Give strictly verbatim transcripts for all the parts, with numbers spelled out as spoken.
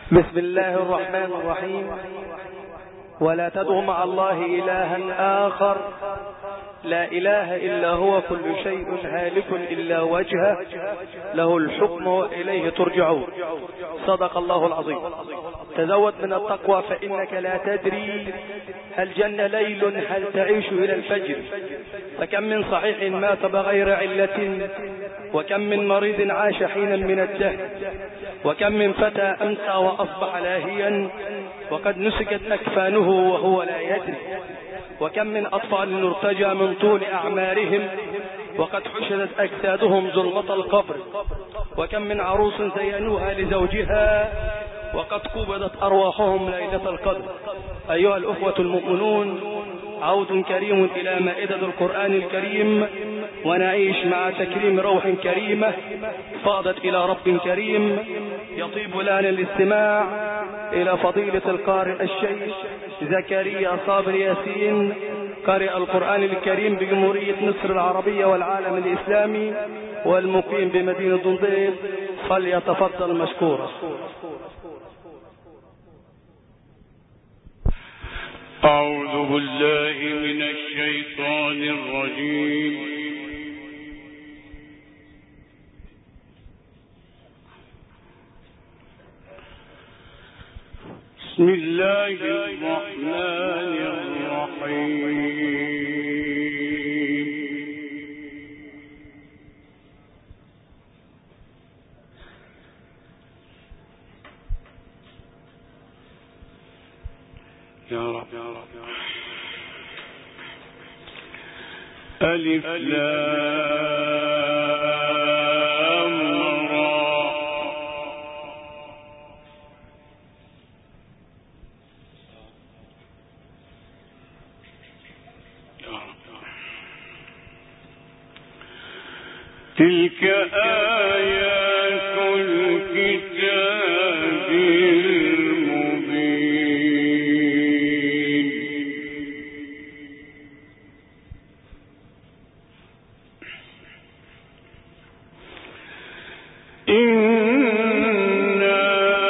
بسم الله الرحمن الرحيم. ولا تدع مع الله إلها آخر لا إله إلا هو، كل شيء هالك إلا وجهه، له الحكم وإليه ترجعون. صدق الله العظيم. تزود من التقوى فإنك لا تدري هل جن ليل هل تعيش إلى الفجر. فكم من صحيح مات بغير علة، وكم من مريض عاش حينا من الدهر، وكم من فتى أمسى وأصبح لاهيا وقد نسكت أكفانه وهو لا يدري، وكم من أطفال ارتجى من طول أعمارهم وقد حشدت أجسادهم ظلمة القبر، وكم من عروس زينوها لزوجها وقد قبضت أرواحهم ليلة القدر. أيها الأخوة المؤمنون، عود كريم إلى مائدة القرآن الكريم، ونعيش مع تكريم روح كريمة فاضت إلى رب كريم. يطيب لنا الاستماع إلى فضيلة القارئ الشيخ زكريا صابر ياسين، قارئ القرآن الكريم بجمهورية مصر العربية والعالم الإسلامي، والمقيم بمدينة دنديل، فليتفضل مشكورا. أعوذ بالله من الشيطان الرجيم. بسم الله الرحمن الرحيم. يا رب يا رب ألف لام را. تلك آيات الكتاب المبين. إنا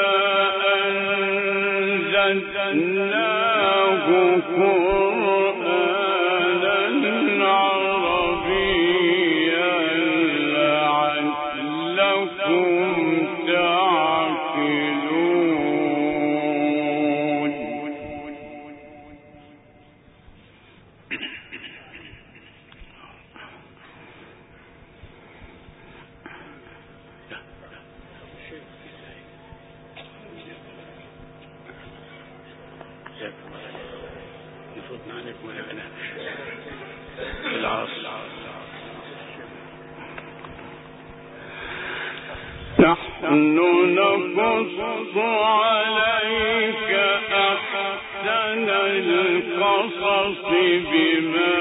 أنزلناه قرآنا عربيا لعلكم تعقلون. نحن نقص عليك أحسن القصص بما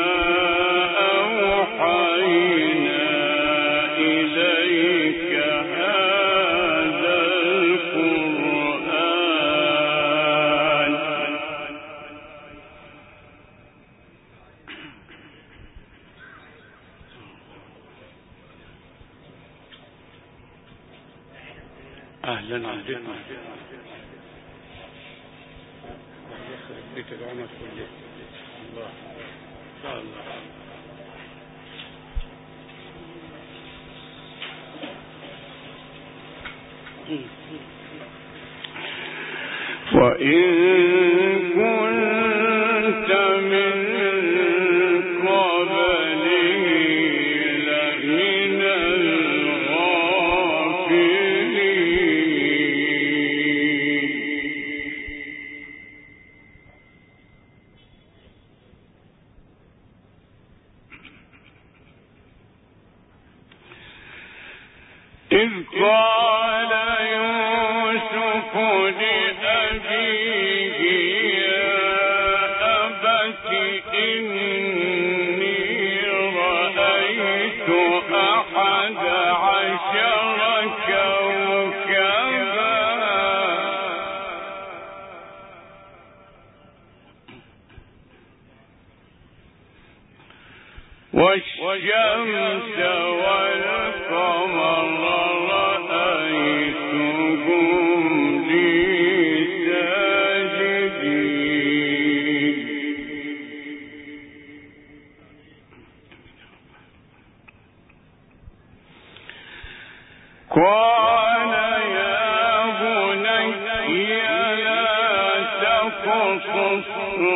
أوحينا إليك هذا القرآن. أهلا عبدنا بتبعنا كل الله إن شاء الله. وإن كنت من قبله لمن إذ قال يوسف لأبيه يا أبت إني رأيت أحد عشر كوكبا والشمس والقمر رأيتهم لي قال يا بني لا تقصص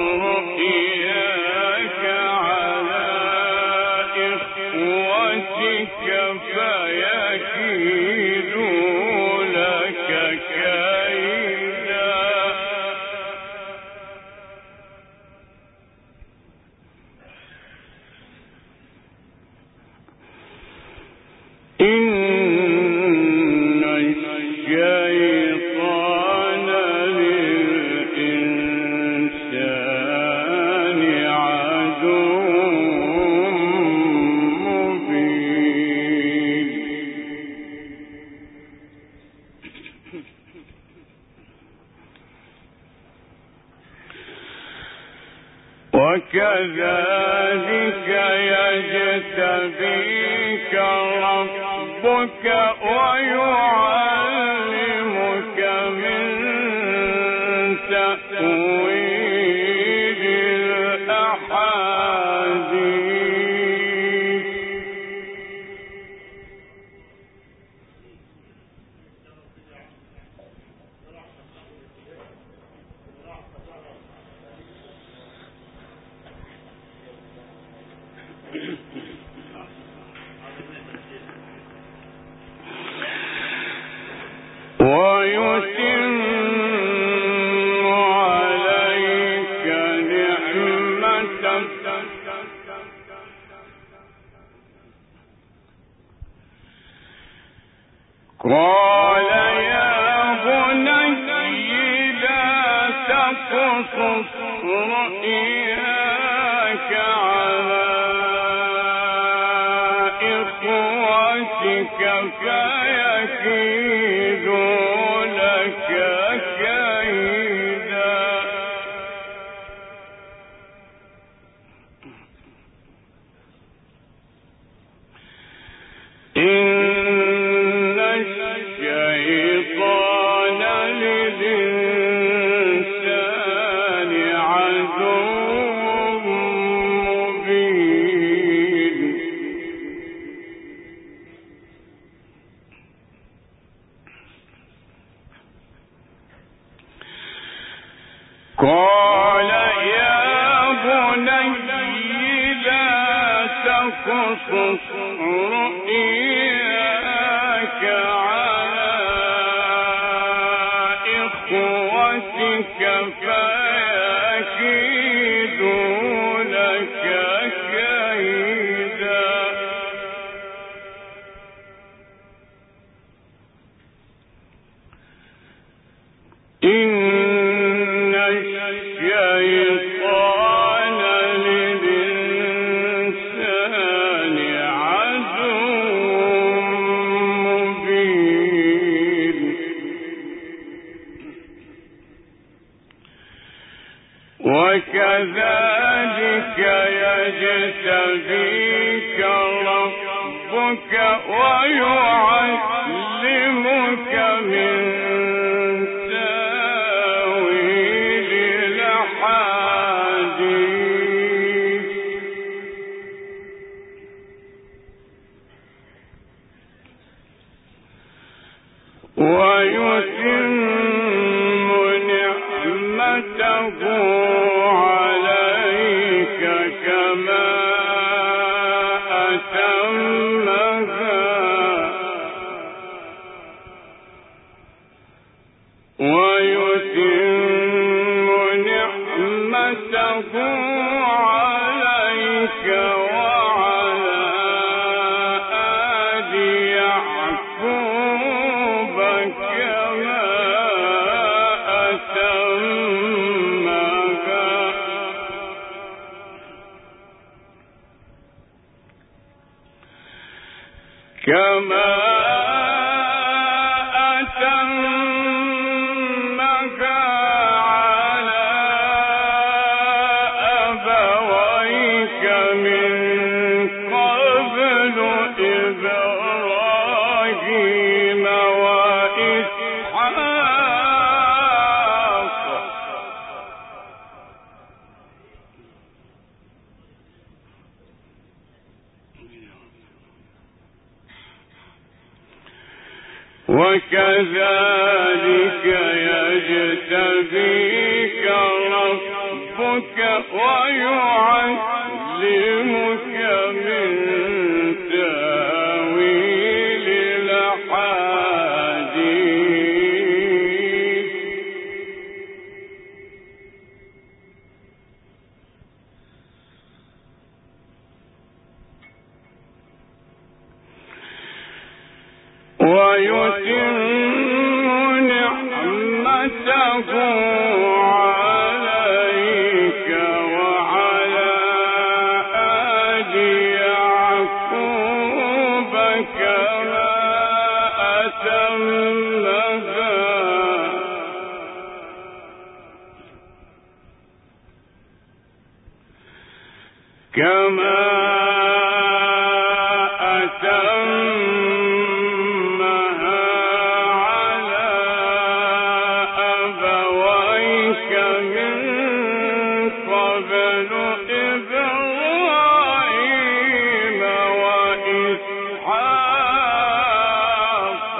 رؤياك على إخوتك فيكيدوا لك كيدا إن الشيطان للإنسان عدو مبين وكذلك يجتبيك ربك ويعلمك من تأويل الأحاديث ويتم عليك نعمتك قال يا بني لا تقصص رؤياك على إخوتك فيكيدوا لك كيدا إن الشيطان للإنسان عدو مبين قال يا بني لا تقصص رؤياك على إخوتك فيكيدوا لك كيدا إن الشيطان للإنسان عدو مبين وكذلك يجتبيك ربك ويعلمك من تأويل الأحاديث ويتم نعمته عليك كما أتمها ويتم نعمته عليك وعلى آل يعقوب كما أتمها كما أتمها على أبويك من قبل إبراهيم وإسحاق وكذلك يجتبيك ربك ويعلمك من تأويل الأحاديث ويتم نعمته عليك وعلى آل يعقوب كما أتمها كما أتمها على أبويك من قبل إبراهيم وإسحاق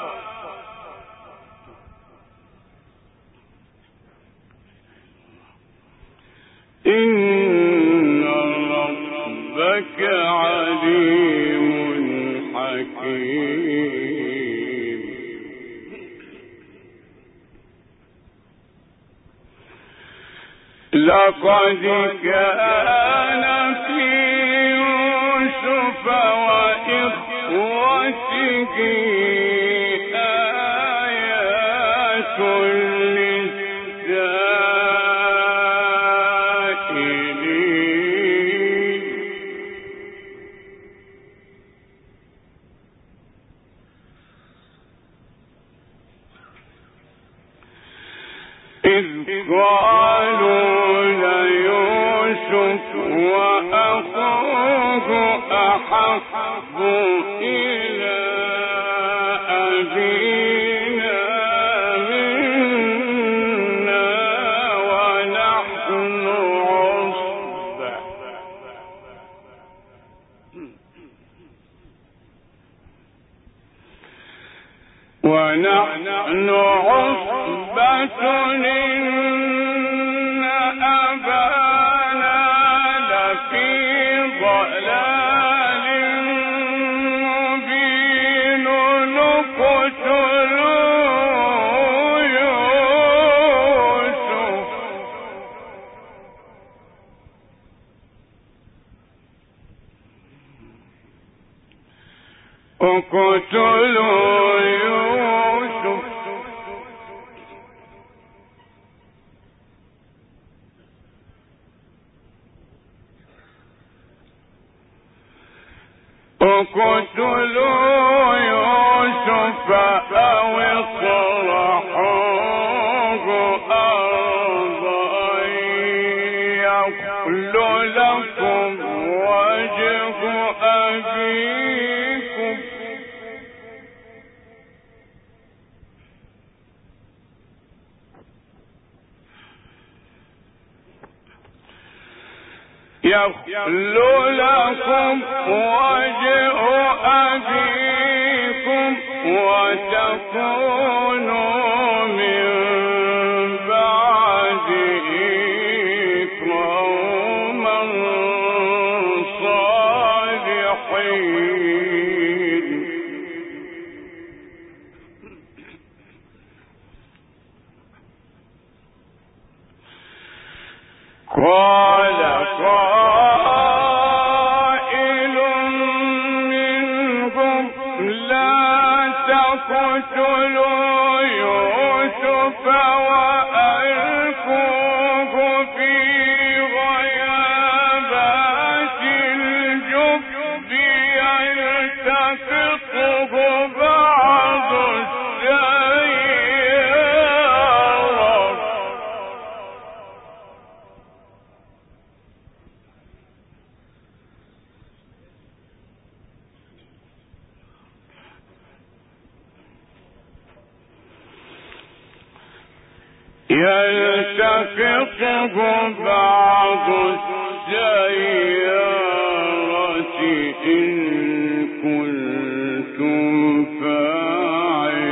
إن ربك عليم حكيم لقد كان في يوسف وإخوته آيات للسائلين إذ قالوا ليوسف وأخوه أحب إلى أبينا منا ونحن عصبة ونحن عصبة إن أبانا لفي ضلال مبين اقتلوا يوسف اقتلوا يوسف اقتلوا يوسف أو اطرحوه أرضا يخل لكم وجه أبيكم يخل لكم وجه أبيكم وتكونوا من بعده قوما صالحين قال قائل منهم لا تقتلوا يوسف وألقوه في غيابات الجب يلتقطه بعض السيارة يلتقطه بعض السيارة إن كنتم فاعلين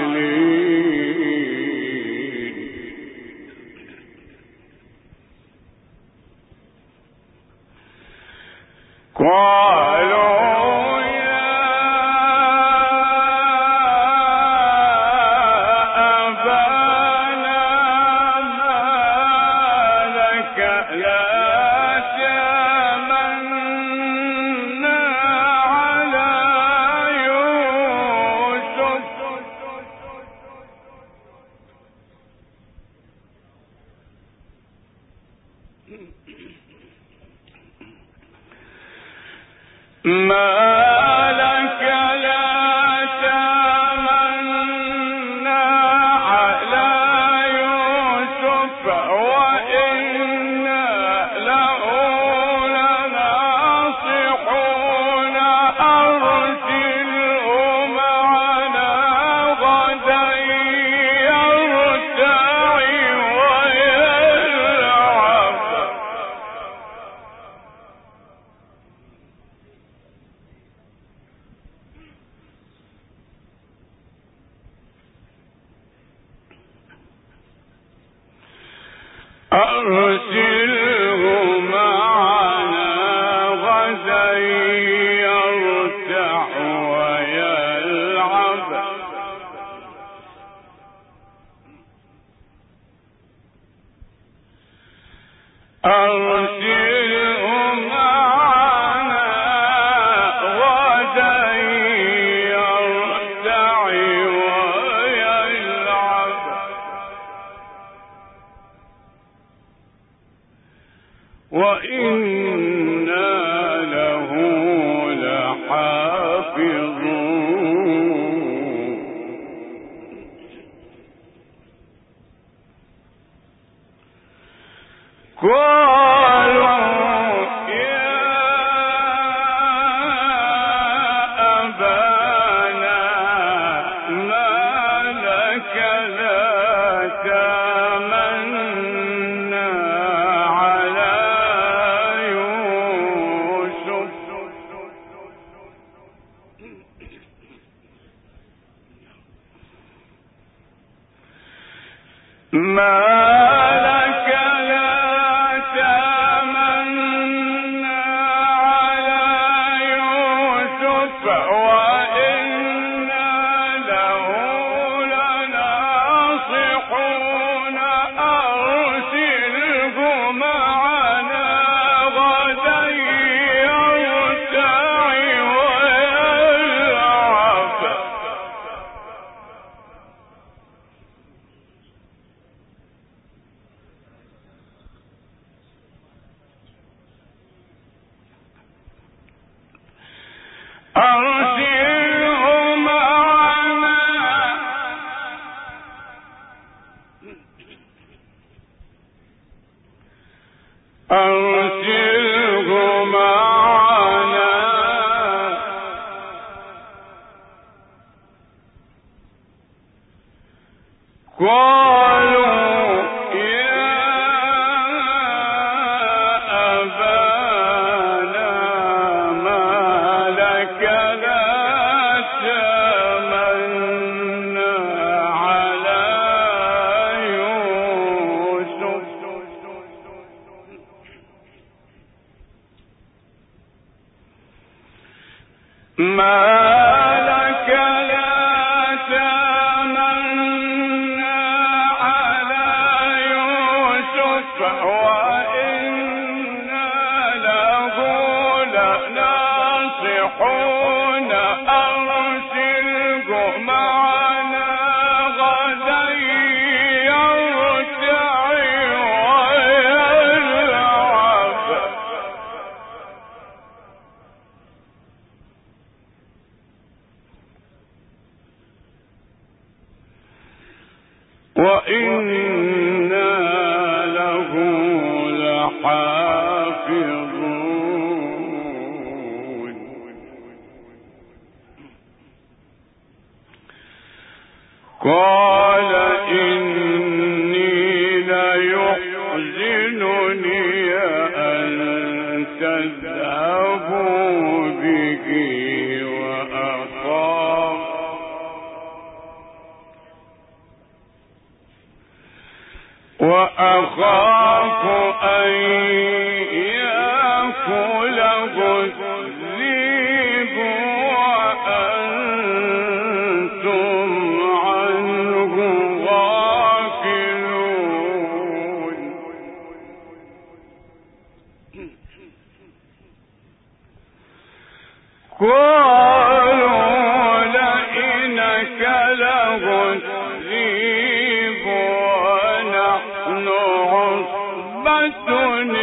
وأخاف أن يأكله الذئب وأنتم عنه غافلون. قالوا لئن أكله الذئب ونحن عصبة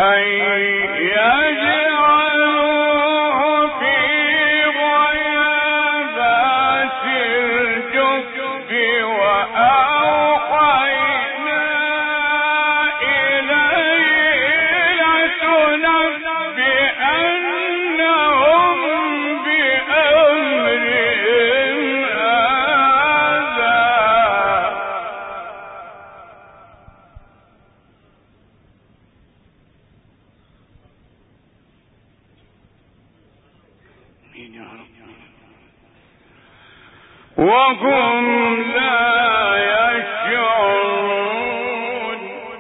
وهم لا يشعرون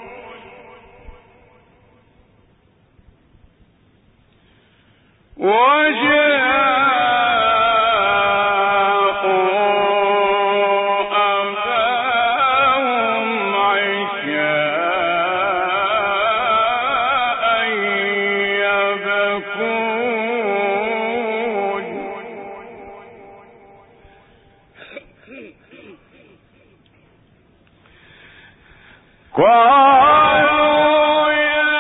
قالوا يا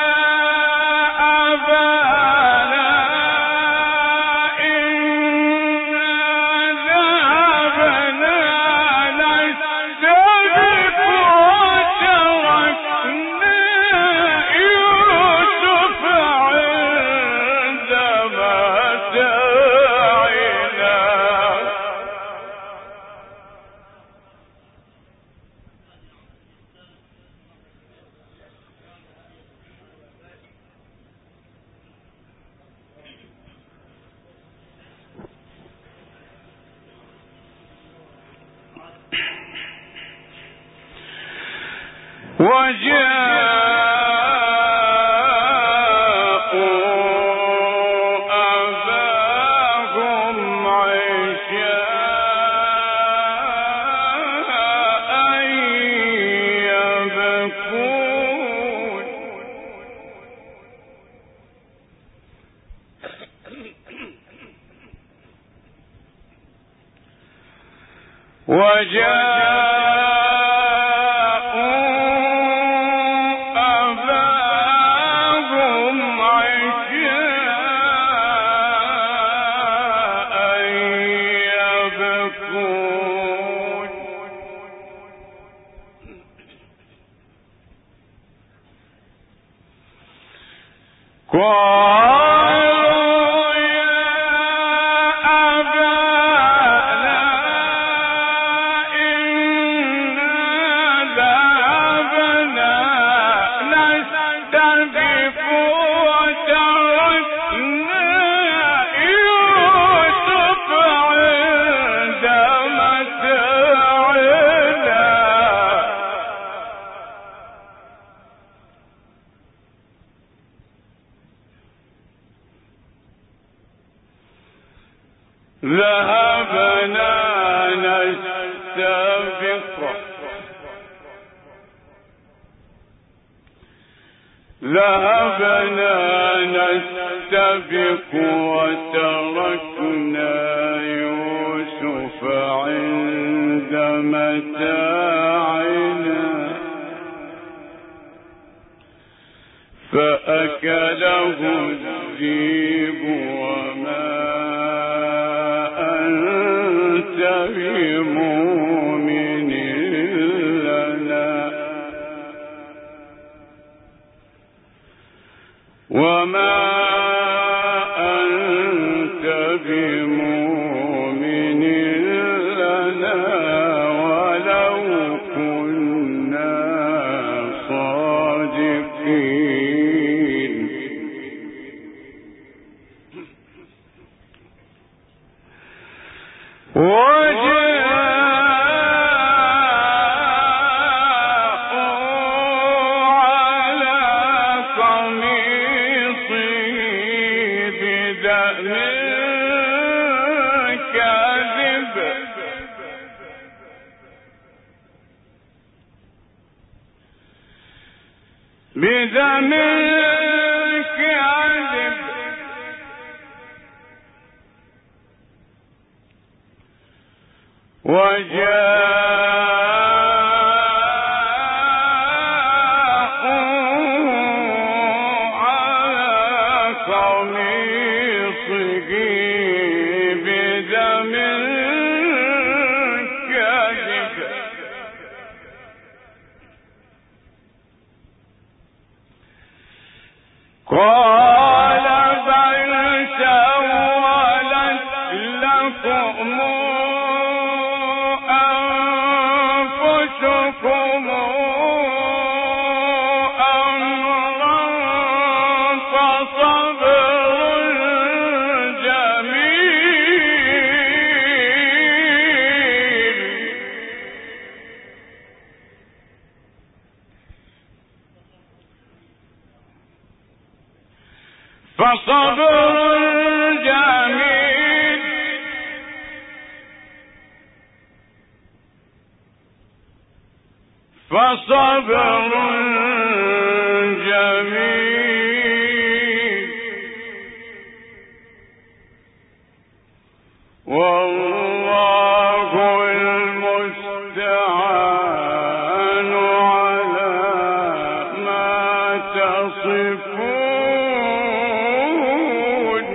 أبانا إنا ذهبنا نستبق وتركنا يوسف عند متاعنا وجاءوا أباهم عشاء يبكون وجاءوا قالوا يا أبانا إنا ذهبنا نستبق وتركنا يوسف عند متاعنا ذهبنا نستبق ذهبنا نستبق وتركنا يوسف عند متاعنا فأكله الذئب وما بمؤمن لنا وما أنت بمؤمن لنا ولو كنا صادقين بدم كاذب وجاءوا فصبر جميل والله المستعان على ما تصفون.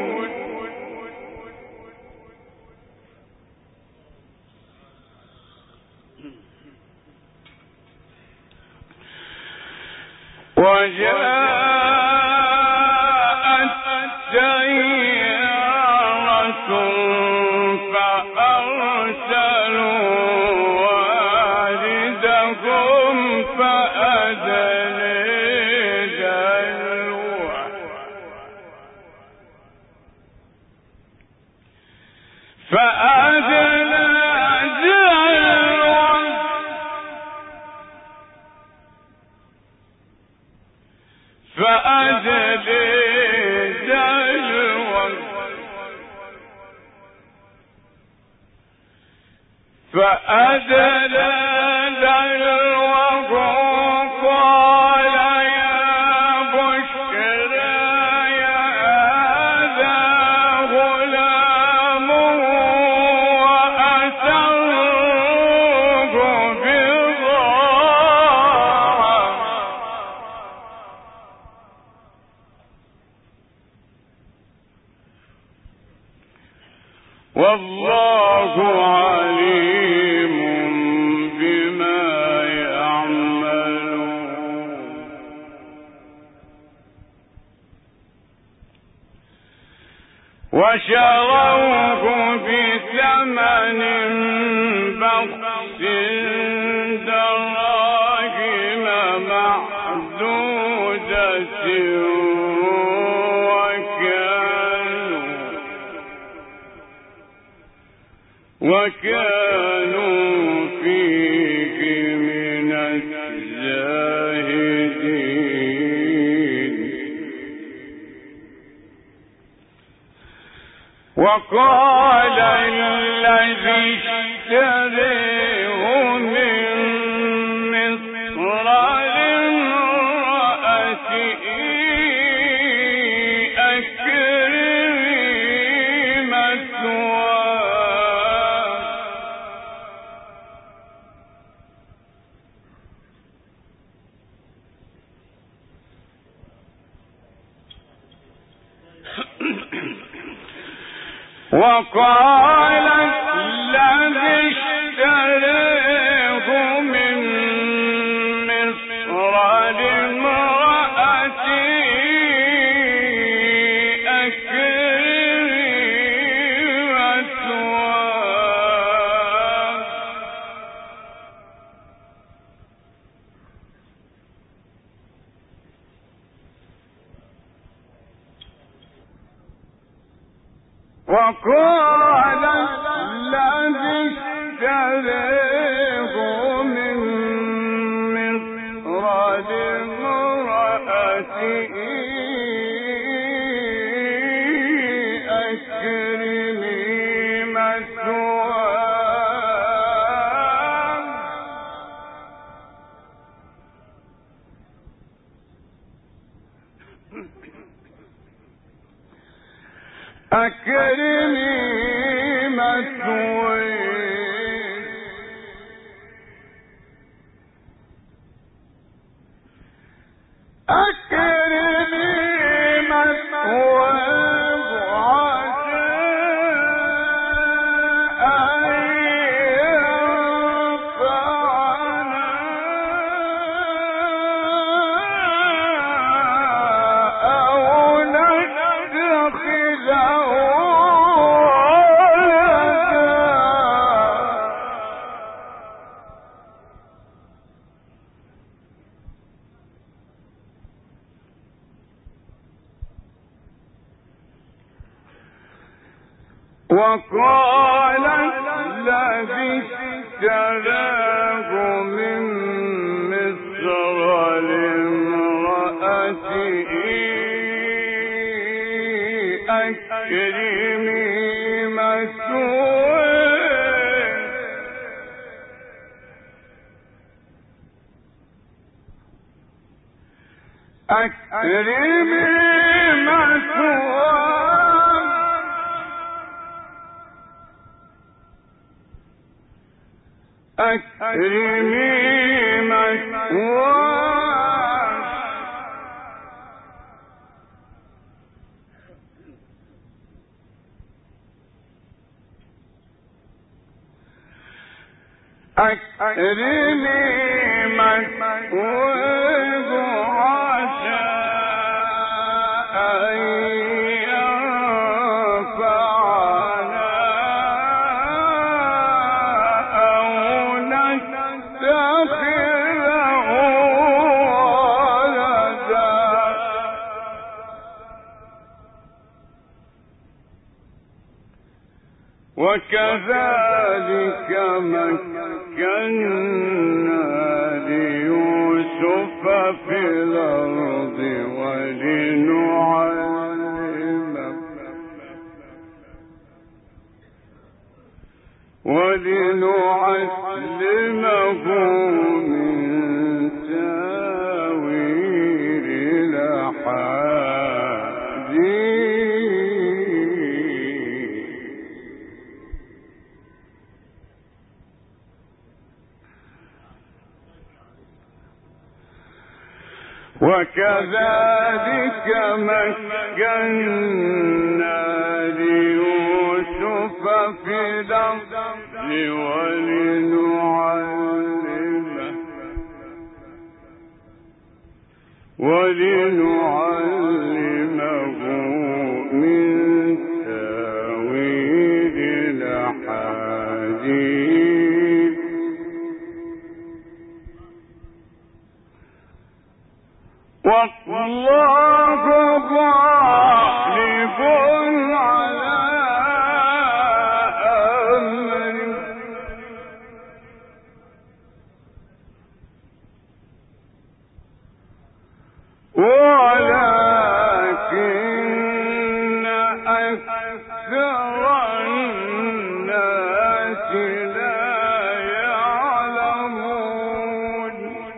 وجاءت سيارة فأرسلوا واردهم فأدلى دلوه فأدلى فأدلى دلوه فأدلى دلوه قال يا بشرى هذا غلام وأسروه بضاعة والله عليم بما يعملون. وشروه بثمن بخس دراهم معدودة وكانوا فيه من الزاهدين. وقال الذي اشتريه من مصر لامرأته أكرمي مثواه وقال الذي اشتريه من مصر لامرأته أكرمي مثواه وقال الذي اشتريه من مصر لامرأته أكرمي مثواه أكرمي مثواه أكرمي مثواه عسى أن ينفعنا أو نتخذه ولدا وقال الذي اشتراه من مصر لامرأته أكرمي مثواه أكرمي مثواه أكرمي مثواه أكرمي مثواه عسى أن ينفعنا أو نتخذه ولدا وكذلك مكنا ليوسف في الأرض ولنعلمه ولنعلمه من تاويل الأحاديث وكذلك مكنا ليوسف في الأرض ولنعلمه ولنعلمه من تاويل الأحاديث والله غالب على أمره ولكن أكثر الناس لا يعلمون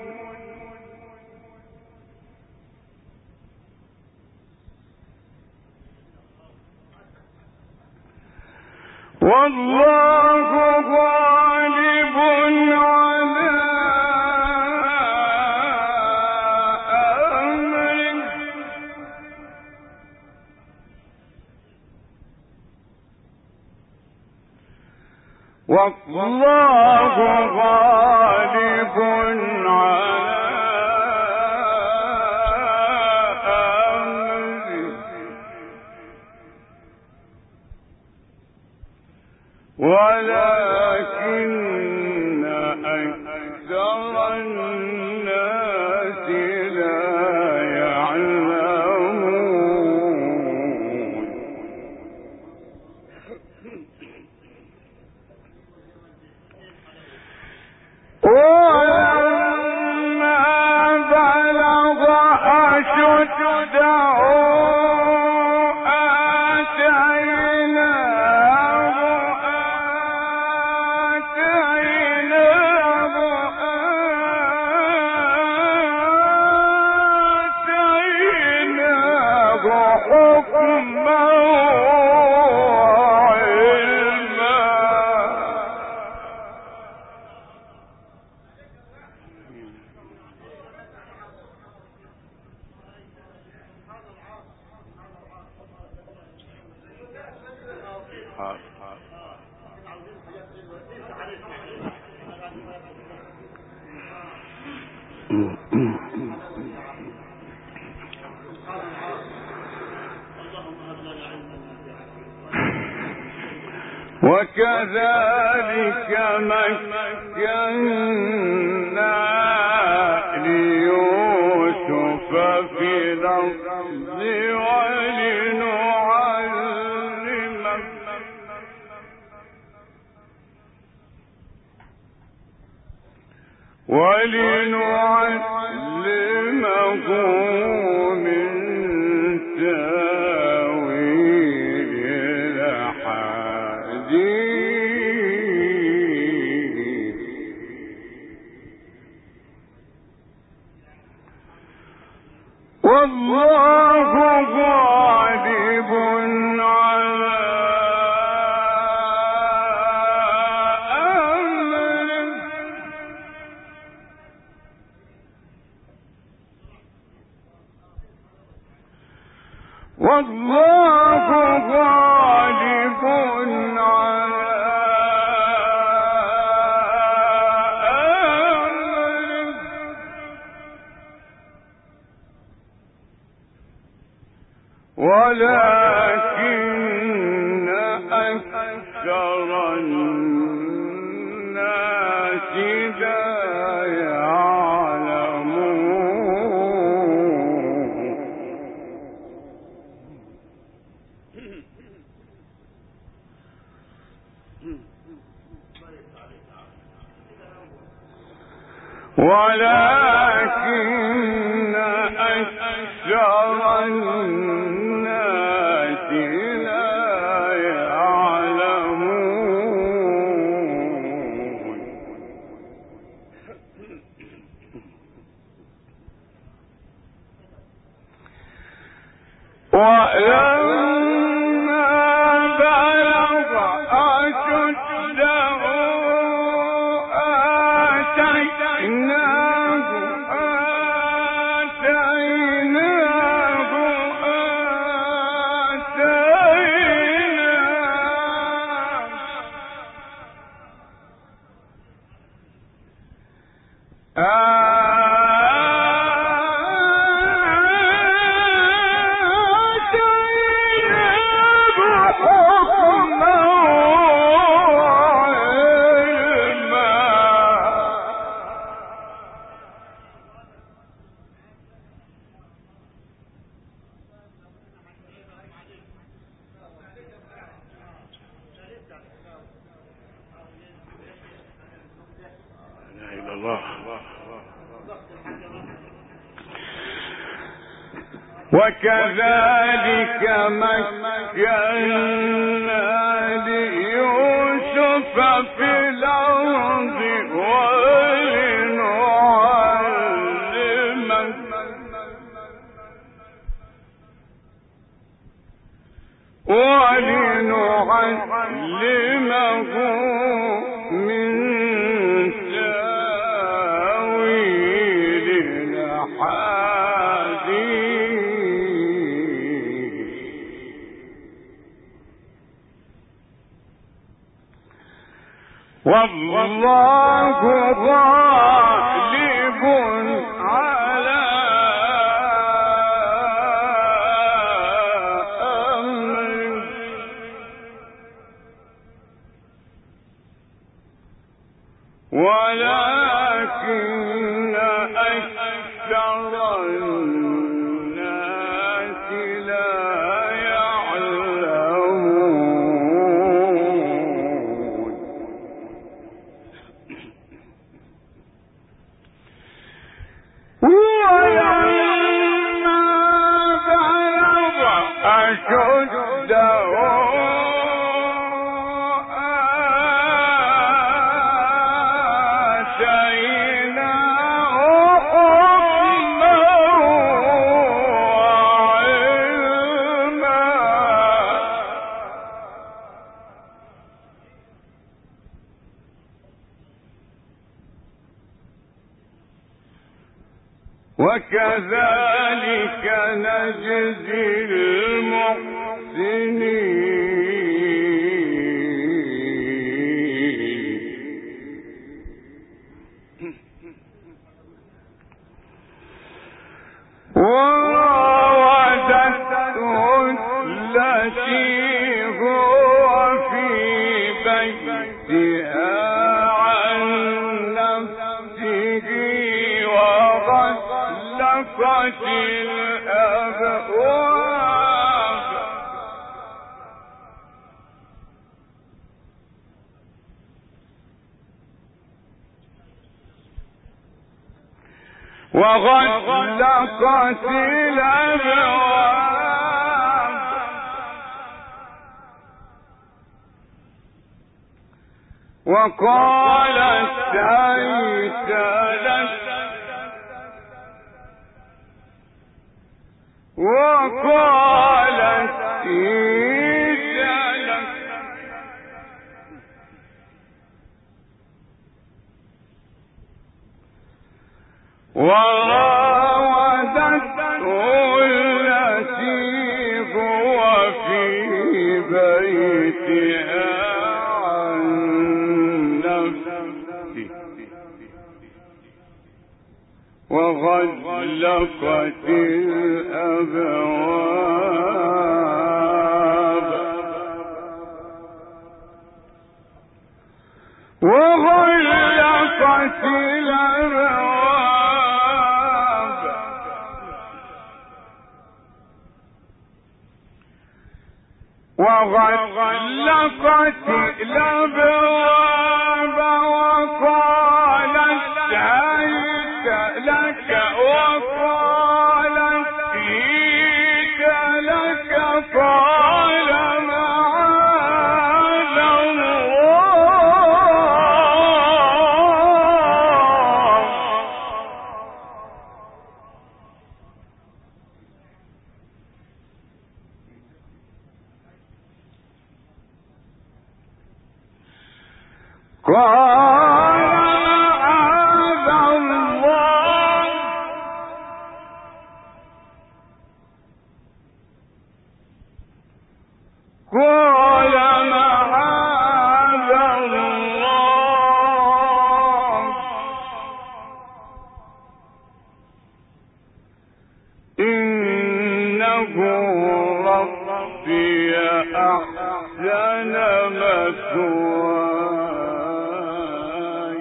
والله غالب على أمره والله غالب على ولكن أكثر الناس لا يعلمون ولما بلغ أشده وكذلك مكنا ليوسف في الأرض ولنعلمه ولنعلمه من تاويل الأحاديث والله غالب على والله غالب على أمره ولكن أكثر الناس لا ولكن أكثر الناس لا يعلمون ولما بلغ أشده آتيناه آتيناه وكذلك مكنا ليوسف في الأرض ولنعلمه ولنعلمه من تاويل الأحاديث والله غالب على أمره ولكن أكثر الناس لا يعلمون ولما بلغ أشده وكذلك نجزي المحسنين وراودته التي هو في بيتها عن نفسه وغلقت الأبواب وغلقت الأبواب وقالت هيت لك وقالت هيت لك وراودته التي هو في بيتها عن نفسه وغلقت الأبواب وغلقت الأبواب وغلقت الأبواب وقالت هيت لك وقالت هيت لك قال معاذ الله قال معاذ الله قال معاذ الله إنه ربي أحسن مثواي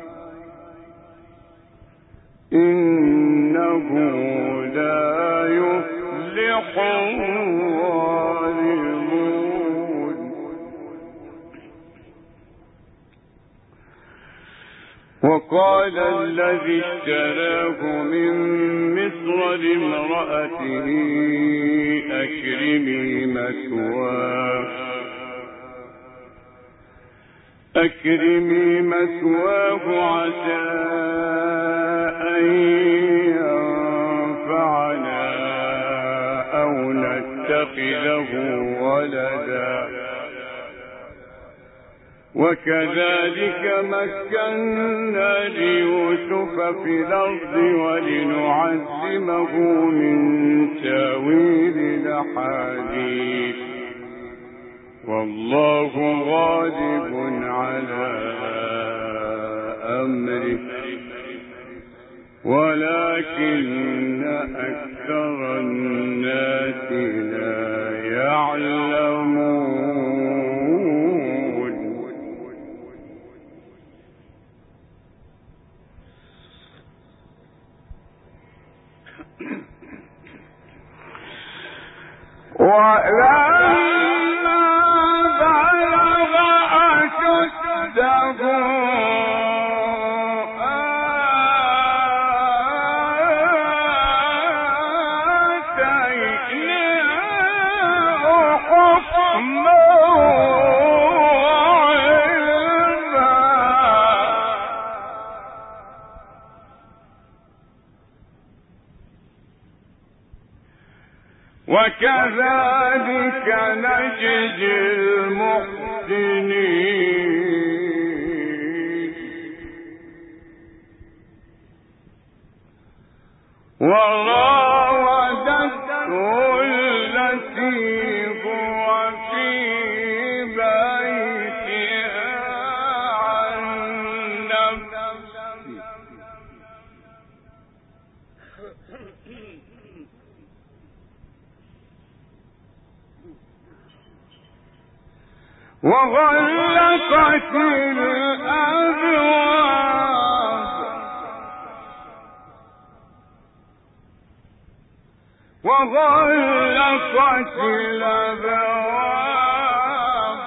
إنه لا يفلح الظالمون وقال الذي اشتراه من مصر لامرأته أكرمي مثواه أكرمي مثواه عسى أن ينفعنا أو نتخذه ولدا وكذلك مكنا ليوسف في الأرض ولنعلمه من تاويل الأحاديث والله غالب على أمره ولكن أكثر الناس لا يعلمون ولما بلغ أشده آتيناه حكما وعلما وكذلك نجزي المحسنين وراودته التي هو في بيتها عن نفسه وغلقت الأبواب وغلقت الأبواب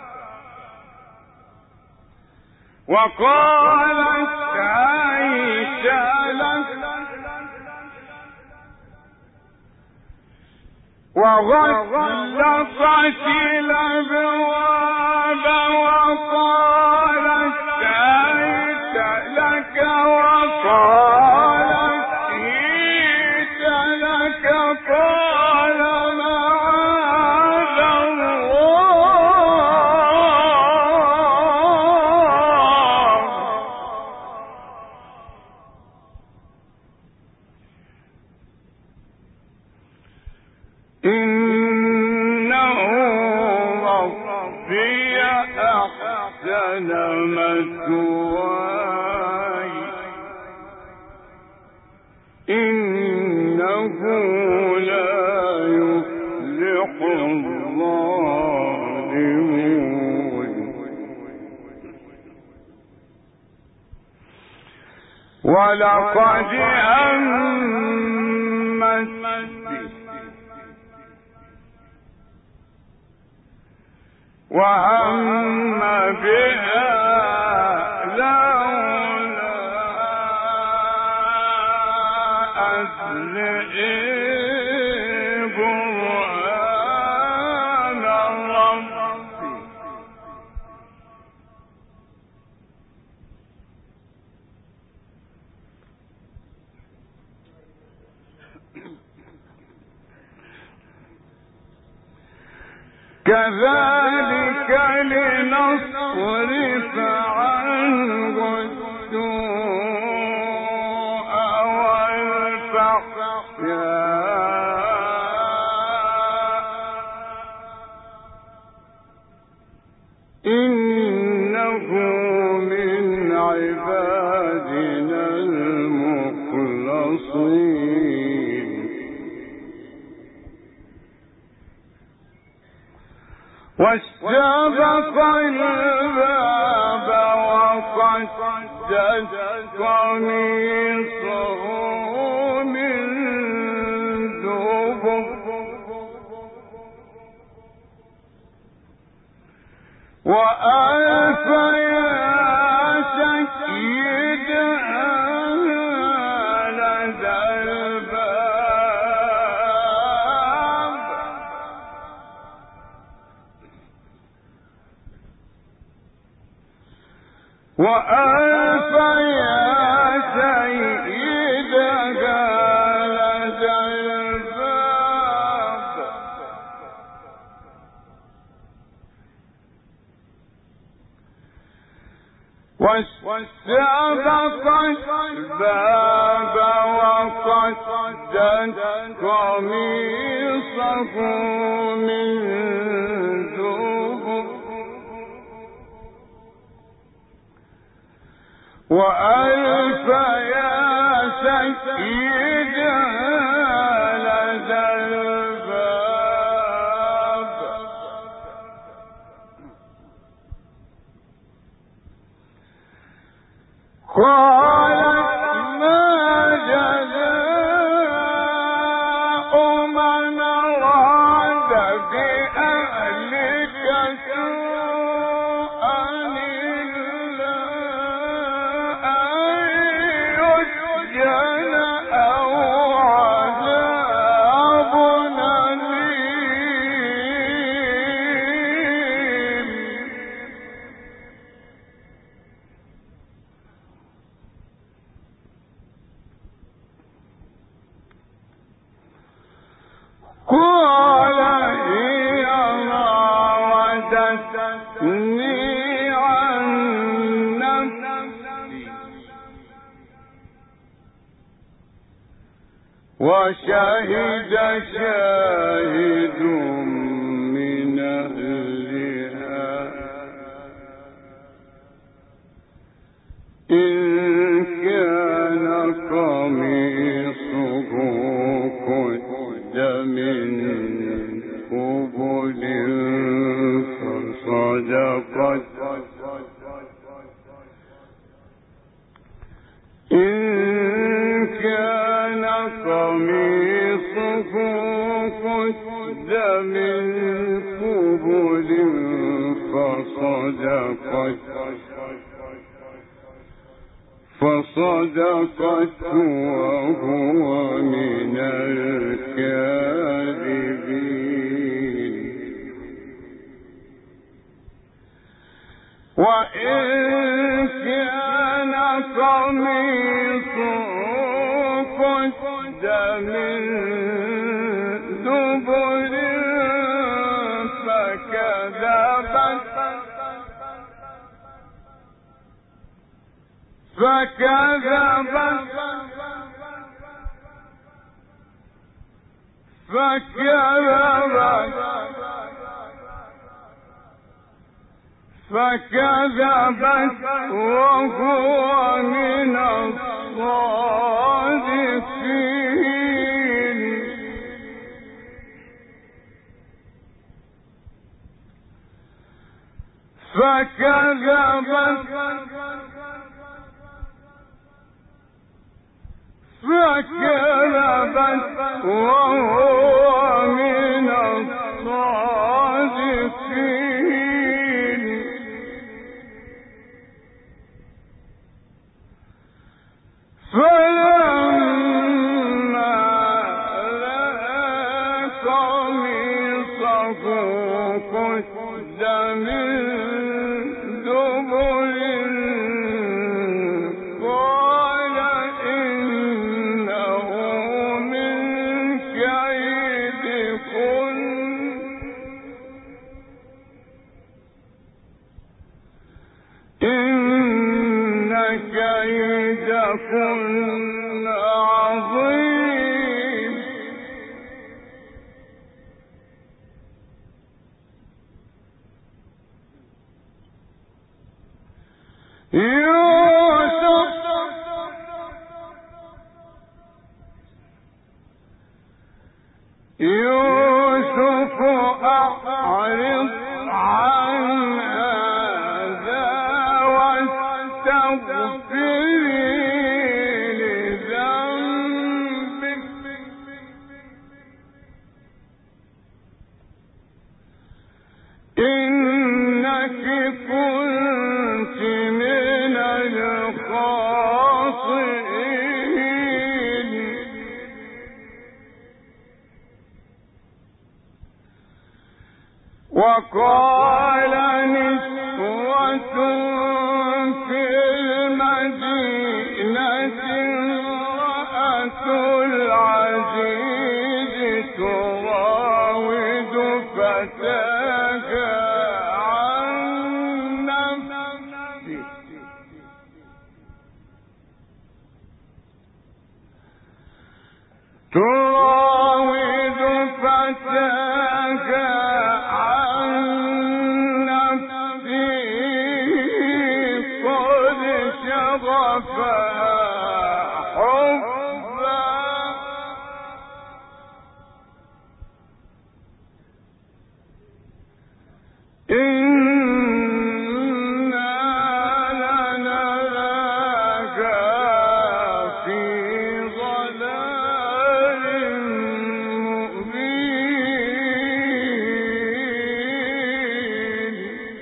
وقالت هيت وغلقت الأبواب وقالت هيت لك وقالت هيت لك قال معاذ الله إنه ربي أحسن مثواي إنه لا يفلح الظالمون ولقد همت وهم بها لولا أن برهان ربي كذلك لنصرف عنه السوء والفحشاء إنه من عبادنا المخلصين واستبق الباب وقدت قميصه من دبر وألف يا سيدها لدى الباب وألف يا سيدها لدى الباب واستبق الباب وقدت قميصه من دبر وألف يا سيدها لدى الباب قالت ما جزاء من أراد بأهلك سوءا إلا أن يسجن أو عذاب أليم قال هي راودتني عن نفسي وشهد شاهد من أهلها إن كان قميصه قد من قبل فصدقت إن كان قميصه قد من قبل فصدقت فصدقت وهو من الكاذبين. وإن كان قميصه قد من دبر فكذبت فكذبت فكذبت فكذبت وهو من الصادقين. فكذبت فكذبت وهو من الصادقين. فلما رأى قميصه قد من دبر قال إنه من كيدكن إن كيدكن عظيم. يوسف يوسف أعرض عن هذا واستغفري لذنبك إنك كنت من الخاطئين. وقال نسوة في المدينة امرأة العزيز تراود فتاها عن نفسه تراود فتاها عن نفسه قد شغفها حبا إنا لنراك في ضلال مبين.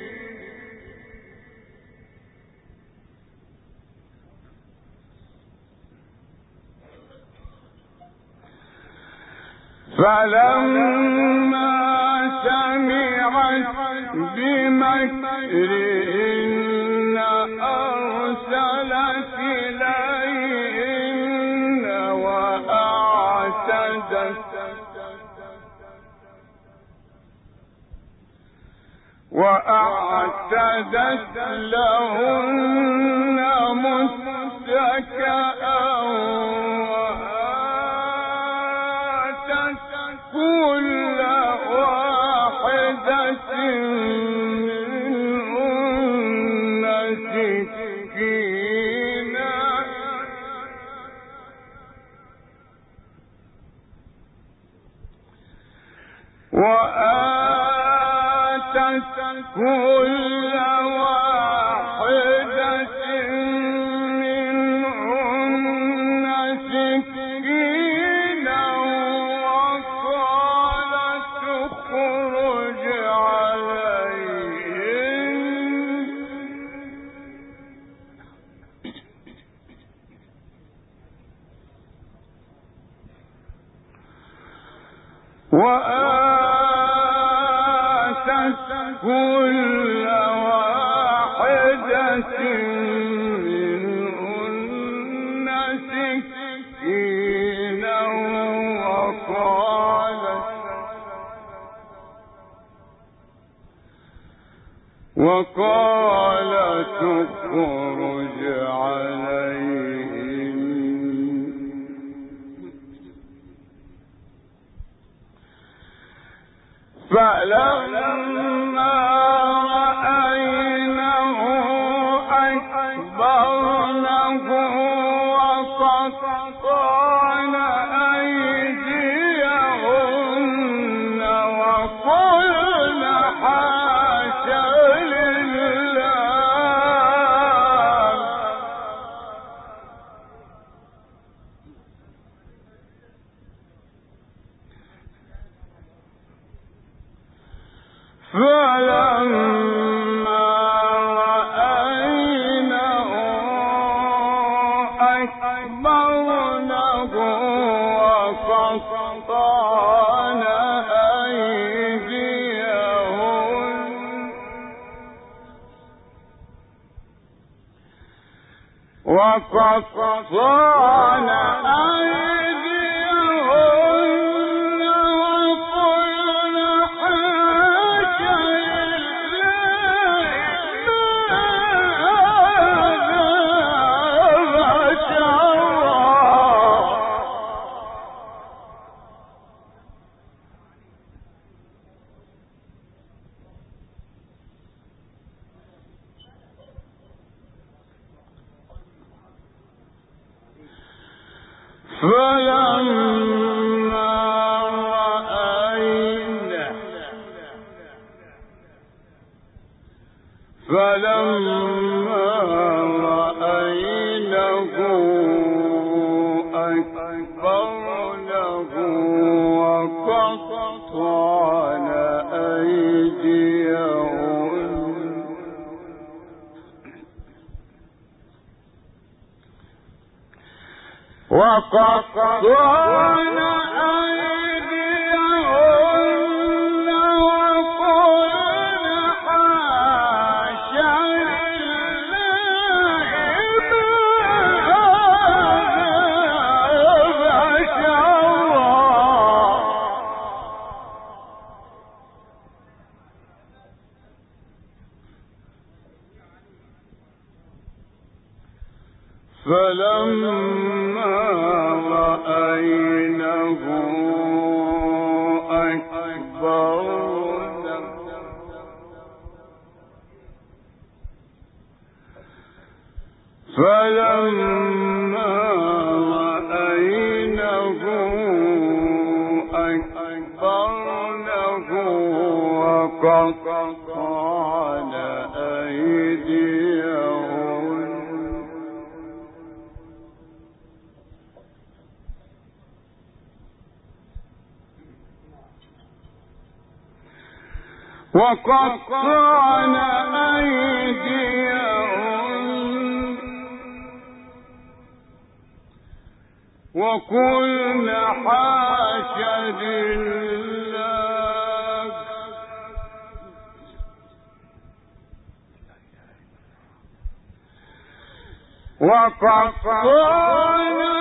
فلما سمعت بمكرهن أرسلت إليهن وأعتدت وأعتدت لهن متكئا وآتت كل واحدة منهن سكينا وآتت كل واحدة منهن سكينا وقالت اخرج عليهن وآتت كل واحدة منهن سكينا وقالت وقالت اخرج عليهم فلما رأينه أكبرنه وقطعن أيديهن وقلن حاشا فلما رأينه أكبرنه وقطعن أيديهن وقطعن أيديهن وقلن حاشا فلما رأينه فلما رأينه أكبرنه وقطعن أيديهن وقطعن أيديهن وقلن حاشا لله ما بشرا فلما رأينه أكبرنه فلما رأينه أكبرنه وقطعن أيديهن وقطعن أيديهن وقلن حاشا لله وقطعن